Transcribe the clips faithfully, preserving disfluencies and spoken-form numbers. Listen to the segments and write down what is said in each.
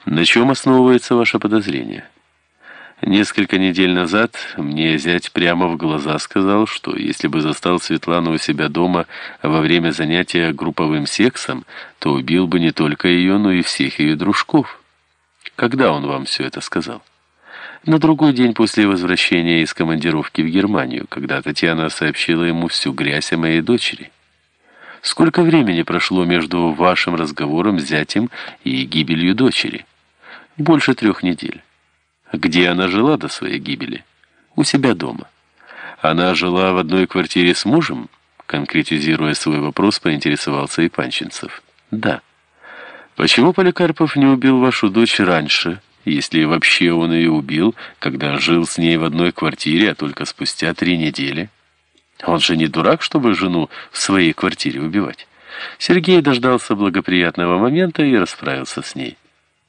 На чем основывается ваше подозрение? Несколько недель назад мне зять прямо в глаза сказал, что если бы застал Светлану у себя дома во время занятия групповым сексом, то убил бы не только ее, но и всех ее дружков. Когда он вам все это сказал? На другой день после возвращения из командировки в Германию, когда Татьяна сообщила ему всю грязь о моей дочери. Сколько времени прошло между вашим разговором с зятем и гибелью дочери? Больше трех недель. Где она жила до своей гибели? У себя дома. Она жила в одной квартире с мужем? Конкретизируя свой вопрос, поинтересовался и Панчинцев. Да. Почему Поликарпов не убил вашу дочь раньше, если вообще он ее убил, когда жил с ней в одной квартире, а только спустя три недели? Он же не дурак, чтобы жену в своей квартире убивать. Сергей дождался благоприятного момента и расправился с ней.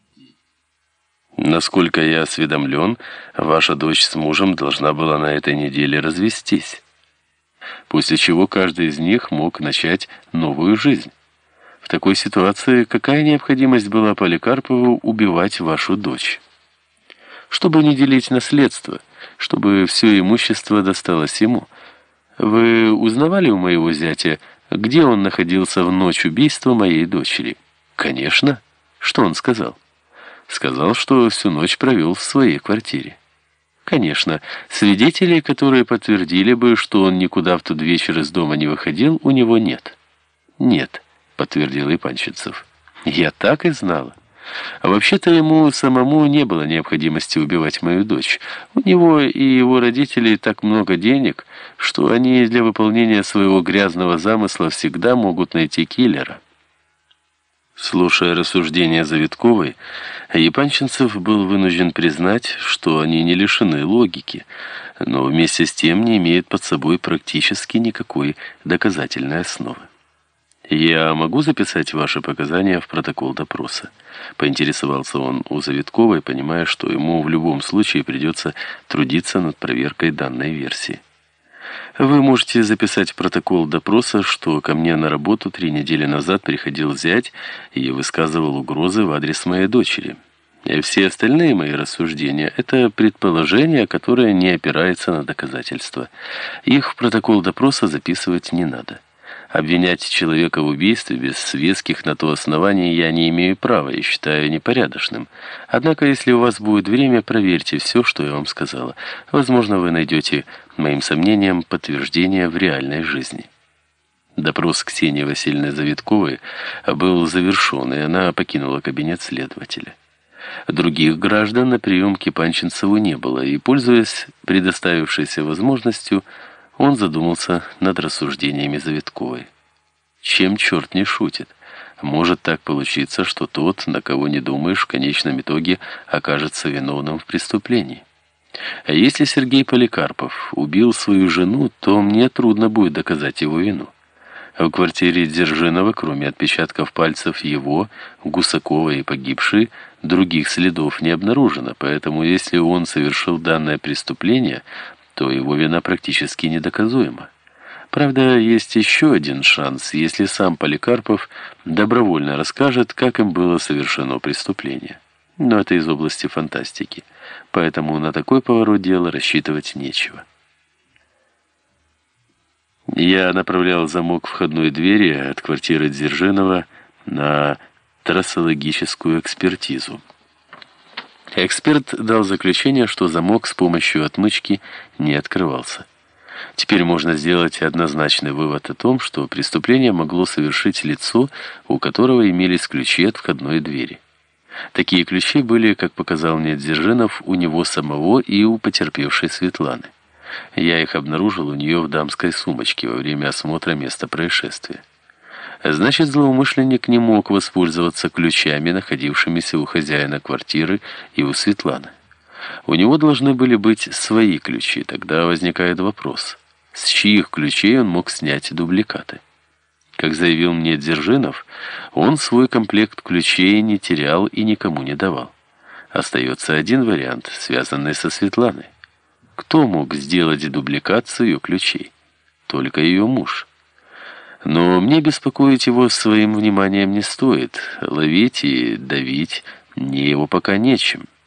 Насколько я осведомлен, ваша дочь с мужем должна была на этой неделе развестись, после чего каждый из них мог начать новую жизнь. В такой ситуации какая необходимость была Поликарпову убивать вашу дочь? Чтобы не делить наследство, чтобы все имущество досталось ему. Вы узнавали у моего зятя, где он находился в ночь убийства моей дочери? Конечно. Что он сказал? Сказал, что всю ночь провел в своей квартире. Конечно, свидетелей, которые подтвердили бы, что он никуда в тот вечер из дома не выходил, у него нет. Нет, подтвердил и Панчинцев. Я так и знала. А вообще-то ему самому не было необходимости убивать мою дочь. У него и его родителей так много денег, что они для выполнения своего грязного замысла всегда могут найти киллера. Слушая рассуждения Завитковой, Епанчинцев был вынужден признать, что они не лишены логики, но вместе с тем не имеют под собой практически никакой доказательной основы. «Я могу записать ваши показания в протокол допроса?» — поинтересовался он у Завитковой, понимая, что ему в любом случае придется трудиться над проверкой данной версии. Вы можете записать в протокол допроса, что ко мне на работу три недели назад приходил зять и высказывал угрозы в адрес моей дочери. И все остальные мои рассуждения — это предположения, которые не опираются на доказательства. Их в протокол допроса записывать не надо. Обвинять человека в убийстве без веских на то оснований я не имею права и считаю непорядочным. Однако, если у вас будет время, проверьте все, что я вам сказала. Возможно, вы найдете моим сомнениям подтверждение в реальной жизни. Допрос Ксении Васильевны Завитковой был завершен, и она покинула кабинет следователя. Других граждан на прием к Панчинцеву не было, и, пользуясь предоставившейся возможностью, он задумался над рассуждениями Завитковой. Чем черт не шутит? Может так получиться, что тот, на кого не думаешь, в конечном итоге окажется виновным в преступлении. А если Сергей Поликарпов убил свою жену, то мне трудно будет доказать его вину. В квартире Дзержинова, кроме отпечатков пальцев его, Гусакова и погибшей, других следов не обнаружено, поэтому если он совершил данное преступление, то его вина практически недоказуема. Правда, есть еще один шанс, если сам Поликарпов добровольно расскажет, как им было совершено преступление. Но это из области фантастики, поэтому на такой поворот дела рассчитывать нечего. Я направлял замок входной двери от квартиры Дзержинова на трассологическую экспертизу. Эксперт дал заключение, что замок с помощью отмычки не открывался. Теперь можно сделать однозначный вывод о том, что преступление могло совершить лицо, у которого имелись ключи от входной двери. Такие ключи были, как показал мне Дзержинов, у него самого и у потерпевшей Светланы. Я их обнаружил у нее в дамской сумочке во время осмотра места происшествия. Значит, злоумышленник не мог воспользоваться ключами, находившимися у хозяина квартиры и у Светланы. У него должны были быть свои ключи. Тогда возникает вопрос, с чьих ключей он мог снять дубликаты? Как заявил мне Дзержинов, он свой комплект ключей не терял и никому не давал. Остается один вариант, связанный со Светланой. Кто мог сделать дубликацию ее ключей? Только ее муж. Но мне беспокоить его своим вниманием не стоит. Ловить и давить Мне его пока нечем.